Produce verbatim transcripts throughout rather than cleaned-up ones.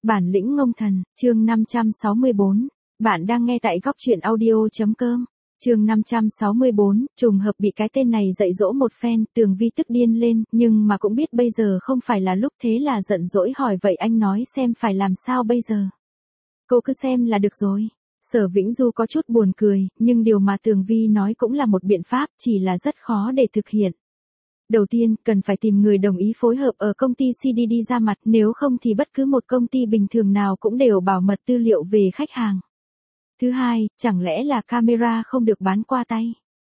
Bản lĩnh ngông thần, chương năm trăm sáu mươi bốn. Bạn đang nghe tại góc truyện audio.com. Chương năm trăm sáu mươi bốn, trùng hợp bị cái tên này dạy dỗ một phen, Tường Vi tức điên lên, nhưng mà cũng biết bây giờ không phải là lúc, thế là giận dỗi hỏi vậy anh nói xem phải làm sao bây giờ. Cô cứ xem là được rồi. Sở Vĩnh Du có chút buồn cười, nhưng điều mà Tường Vi nói cũng là một biện pháp, chỉ là rất khó để thực hiện. Đầu tiên, cần phải tìm người đồng ý phối hợp ở công ty xê đê đê ra mặt, nếu không thì bất cứ một công ty bình thường nào cũng đều bảo mật tư liệu về khách hàng. Thứ hai, chẳng lẽ là camera không được bán qua tay?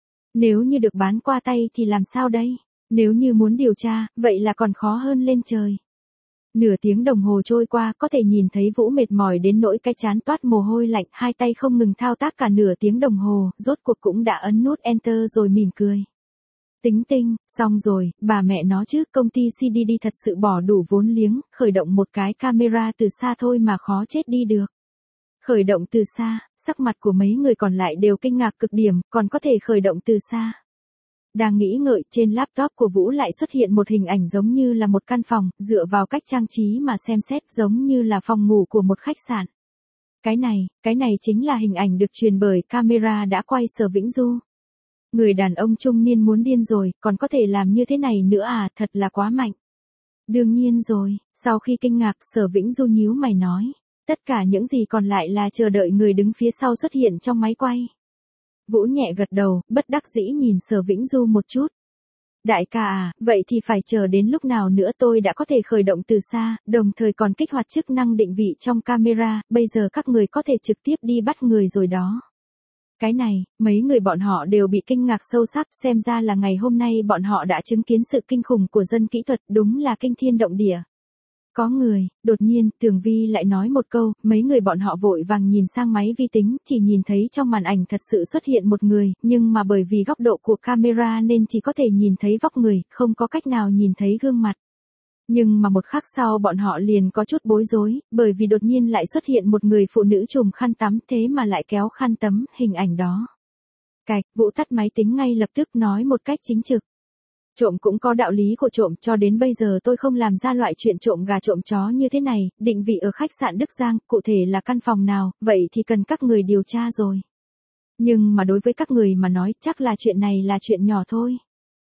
Nếu như được bán qua tay thì làm sao đây? Nếu như muốn điều tra, vậy là còn khó hơn lên trời. Nửa tiếng đồng hồ trôi qua, có thể nhìn thấy Vũ mệt mỏi đến nỗi cái trán toát mồ hôi lạnh, hai tay không ngừng thao tác cả nửa tiếng đồng hồ, rốt cuộc cũng đã ấn nút Enter rồi mỉm cười. Tính tinh, xong rồi, bà mẹ nó chứ, công ty xê đê đê thật sự bỏ đủ vốn liếng, khởi động một cái camera từ xa thôi mà khó chết đi được. Khởi động từ xa, sắc mặt của mấy người còn lại đều kinh ngạc cực điểm, còn có thể khởi động từ xa. Đang nghĩ ngợi, trên laptop của Vũ lại xuất hiện một hình ảnh giống như là một căn phòng, dựa vào cách trang trí mà xem xét giống như là phòng ngủ của một khách sạn. Cái này, cái này chính là hình ảnh được truyền bởi camera đã quay Sở Vĩnh Du. Người đàn ông trung niên muốn điên rồi, còn có thể làm như thế này nữa à, thật là quá mạnh. Đương nhiên rồi, sau khi kinh ngạc, Sở Vĩnh Du nhíu mày nói. Tất cả những gì còn lại là chờ đợi người đứng phía sau xuất hiện trong máy quay. Vũ nhẹ gật đầu, bất đắc dĩ nhìn Sở Vĩnh Du một chút. Đại ca à, vậy thì phải chờ đến lúc nào nữa tôi đã có thể khởi động từ xa, đồng thời còn kích hoạt chức năng định vị trong camera, bây giờ các người có thể trực tiếp đi bắt người rồi đó. Cái này, mấy người bọn họ đều bị kinh ngạc sâu sắc, xem ra là ngày hôm nay bọn họ đã chứng kiến sự kinh khủng của dân kỹ thuật, đúng là kinh thiên động địa. Có người, đột nhiên, Tường Vi lại nói một câu, mấy người bọn họ vội vàng nhìn sang máy vi tính, chỉ nhìn thấy trong màn ảnh thật sự xuất hiện một người, nhưng mà bởi vì góc độ của camera nên chỉ có thể nhìn thấy vóc người, không có cách nào nhìn thấy gương mặt. Nhưng mà một khắc sau bọn họ liền có chút bối rối, bởi vì đột nhiên lại xuất hiện một người phụ nữ trùm khăn tắm thế mà lại kéo khăn tắm, hình ảnh đó. Cạch, Vũ tắt máy tính ngay lập tức nói một cách chính trực. Trộm cũng có đạo lý của trộm, cho đến bây giờ tôi không làm ra loại chuyện trộm gà trộm chó như thế này, định vị ở khách sạn Đức Giang, cụ thể là căn phòng nào, vậy thì cần các người điều tra rồi. Nhưng mà đối với các người mà nói chắc là chuyện này là chuyện nhỏ thôi.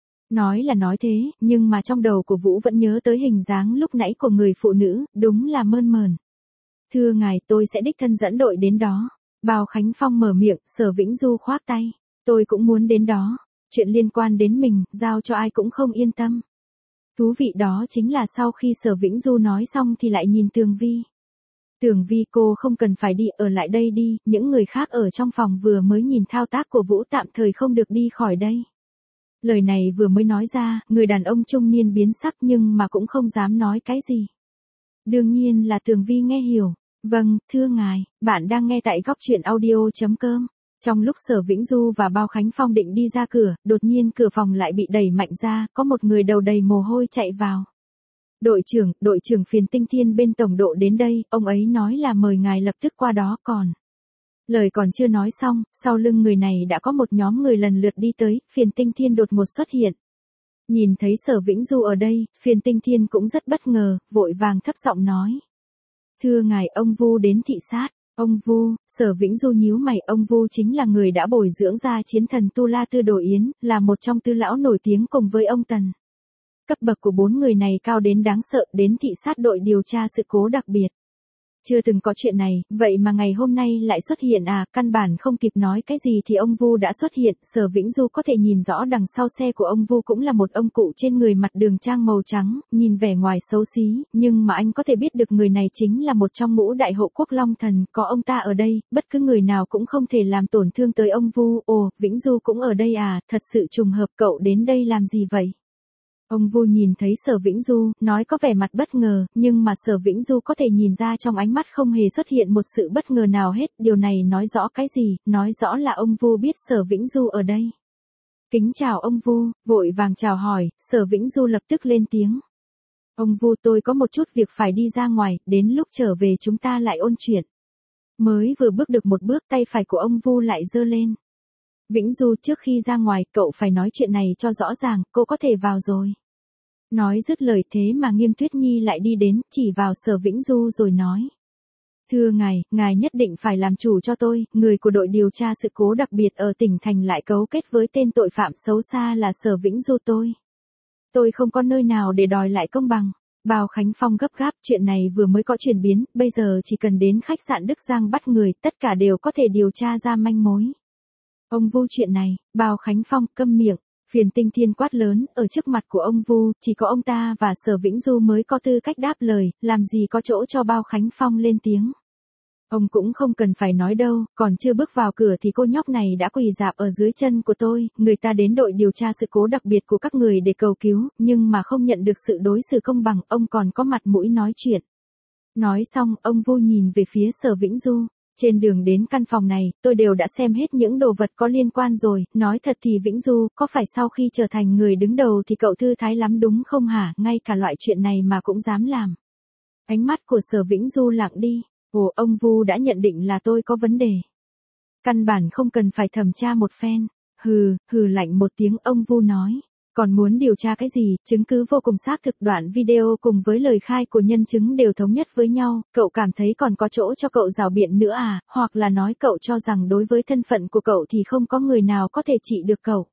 Nói là nói thế, nhưng mà trong đầu của Vũ vẫn nhớ tới hình dáng lúc nãy của người phụ nữ, đúng là mơn mờn. Thưa ngài, tôi sẽ đích thân dẫn đội đến đó. Bao Khánh Phong mở miệng, Sở Vĩnh Du khoác tay. Tôi cũng muốn đến đó. Chuyện liên quan đến mình, giao cho ai cũng không yên tâm. Thú vị đó chính là sau khi Sở Vĩnh Du nói xong thì lại nhìn Tường Vi. Tường Vi, cô không cần phải đi, ở lại đây đi, những người khác ở trong phòng vừa mới nhìn thao tác của Vũ tạm thời không được đi khỏi đây. Lời này vừa mới nói ra, người đàn ông trung niên biến sắc nhưng mà cũng không dám nói cái gì. Đương nhiên là Tường Vi nghe hiểu. Vâng, thưa ngài, bạn đang nghe tại góc truyện audio.com. Trong lúc Sở Vĩnh Du và Bao Khánh Phong định đi ra cửa, đột nhiên cửa phòng lại bị đẩy mạnh ra, có một người đầu đầy mồ hôi chạy vào. Đội trưởng, đội trưởng Phiền Tinh Thiên bên tổng độ đến đây, ông ấy nói là mời ngài lập tức qua đó còn. Lời còn chưa nói xong, sau lưng người này đã có một nhóm người lần lượt đi tới, Phiền Tinh Thiên đột ngột xuất hiện. Nhìn thấy Sở Vĩnh Du ở đây, Phiền Tinh Thiên cũng rất bất ngờ, vội vàng thấp giọng nói. Thưa ngài, ông Vu đến thị sát. Ông Vu, Sở Vĩnh Du nhíu mày, ông Vu chính là người đã bồi dưỡng ra chiến thần Tu La Tư Đồ Yến, là một trong tư lão nổi tiếng cùng với ông Tần. Cấp bậc của bốn người này cao đến đáng sợ, đến thị sát đội điều tra sự cố đặc biệt. Chưa từng có chuyện này, vậy mà ngày hôm nay lại xuất hiện à, căn bản không kịp nói cái gì thì ông Vu đã xuất hiện, Sở Vĩnh Du có thể nhìn rõ đằng sau xe của ông Vu cũng là một ông cụ trên người mặt đường trang màu trắng, nhìn vẻ ngoài xấu xí, nhưng mà anh có thể biết được người này chính là một trong ngũ đại hộ quốc Long Thần, có ông ta ở đây, bất cứ người nào cũng không thể làm tổn thương tới ông Vu. Ồ, Vĩnh Du cũng ở đây à, thật sự trùng hợp, cậu đến đây làm gì vậy? Ông Vu nhìn thấy Sở Vĩnh Du, nói có vẻ mặt bất ngờ, nhưng mà Sở Vĩnh Du có thể nhìn ra trong ánh mắt không hề xuất hiện một sự bất ngờ nào hết, điều này nói rõ cái gì, nói rõ là ông Vu biết Sở Vĩnh Du ở đây. Kính chào ông Vu, vội vàng chào hỏi, Sở Vĩnh Du lập tức lên tiếng. Ông Vu, tôi có một chút việc phải đi ra ngoài, đến lúc trở về chúng ta lại ôn chuyện. Mới vừa bước được một bước, tay phải của ông Vu lại giơ lên. Vĩnh Du, trước khi ra ngoài, cậu phải nói chuyện này cho rõ ràng, cô có thể vào rồi. Nói dứt lời thế mà Nghiêm Tuyết Nhi lại đi đến, chỉ vào Sở Vĩnh Du rồi nói. Thưa ngài, ngài nhất định phải làm chủ cho tôi, người của đội điều tra sự cố đặc biệt ở tỉnh thành lại cấu kết với tên tội phạm xấu xa là Sở Vĩnh Du tôi. Tôi không có nơi nào để đòi lại công bằng. Bao Khánh Phong gấp gáp, chuyện này vừa mới có chuyển biến, bây giờ chỉ cần đến khách sạn Đức Giang bắt người, tất cả đều có thể điều tra ra manh mối. Ông Vu chuyện này, Bao Khánh Phong câm miệng, Phiền Tinh Thiên quát lớn, ở trước mặt của ông Vu, chỉ có ông ta và Sở Vĩnh Du mới có tư cách đáp lời, làm gì có chỗ cho Bao Khánh Phong lên tiếng. Ông cũng không cần phải nói đâu, còn chưa bước vào cửa thì cô nhóc này đã quỳ rạp ở dưới chân của tôi, người ta đến đội điều tra sự cố đặc biệt của các người để cầu cứu, nhưng mà không nhận được sự đối xử công bằng, ông còn có mặt mũi nói chuyện. Nói xong, ông Vu nhìn về phía Sở Vĩnh Du. Trên đường đến căn phòng này, tôi đều đã xem hết những đồ vật có liên quan rồi, nói thật thì Vĩnh Du, có phải sau khi trở thành người đứng đầu thì cậu thư thái lắm đúng không hả, ngay cả loại chuyện này mà cũng dám làm. Ánh mắt của Sở Vĩnh Du lặng đi. Ồ, ông Vu đã nhận định là tôi có vấn đề. Căn bản không cần phải thẩm tra một phen. Hừ, hừ lạnh một tiếng, ông Vu nói. Còn muốn điều tra cái gì, chứng cứ vô cùng xác thực, đoạn video cùng với lời khai của nhân chứng đều thống nhất với nhau, cậu cảm thấy còn có chỗ cho cậu rào biện nữa à, hoặc là nói cậu cho rằng đối với thân phận của cậu thì không có người nào có thể trị được cậu.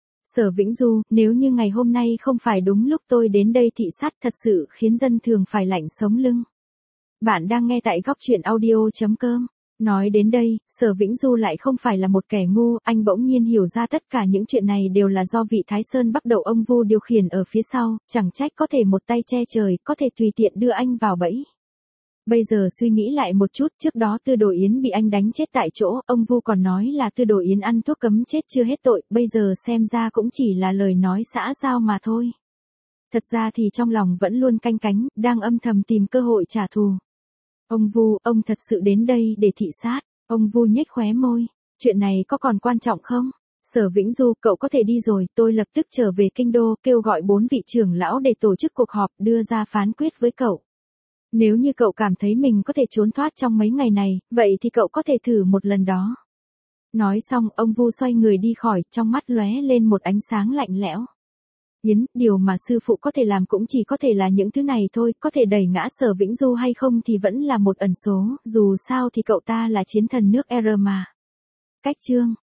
Sở Vĩnh Du, nếu như ngày hôm nay không phải đúng lúc tôi đến đây thị sát thật sự khiến dân thường phải lạnh sống lưng. Bạn đang nghe tại góc truyện audio chấm com. Nói đến đây, Sở Vĩnh Du lại không phải là một kẻ ngu, anh bỗng nhiên hiểu ra tất cả những chuyện này đều là do vị Thái Sơn Bắc Đậu ông Vu điều khiển ở phía sau, chẳng trách có thể một tay che trời, có thể tùy tiện đưa anh vào bẫy. Bây giờ suy nghĩ lại một chút, trước đó Tư Đồ Yến bị anh đánh chết tại chỗ, ông Vu còn nói là Tư Đồ Yến ăn thuốc cấm chết chưa hết tội, bây giờ xem ra cũng chỉ là lời nói xã giao mà thôi. Thật ra thì trong lòng vẫn luôn canh cánh, đang âm thầm tìm cơ hội trả thù. Ông Vu, ông thật sự đến đây để thị sát. Ông Vu nhếch khóe môi. Chuyện này có còn quan trọng không? Sở Vĩnh Du, cậu có thể đi rồi, tôi lập tức trở về kinh đô, kêu gọi bốn vị trưởng lão để tổ chức cuộc họp, đưa ra phán quyết với cậu. Nếu như cậu cảm thấy mình có thể trốn thoát trong mấy ngày này, vậy thì cậu có thể thử một lần đó. Nói xong, ông Vu xoay người đi khỏi, trong mắt lóe lên một ánh sáng lạnh lẽo. Yến, điều mà sư phụ có thể làm cũng chỉ có thể là những thứ này thôi, có thể đẩy ngã Sở Vĩnh Du hay không thì vẫn là một ẩn số, dù sao thì cậu ta là chiến thần nước R mà. Cách chương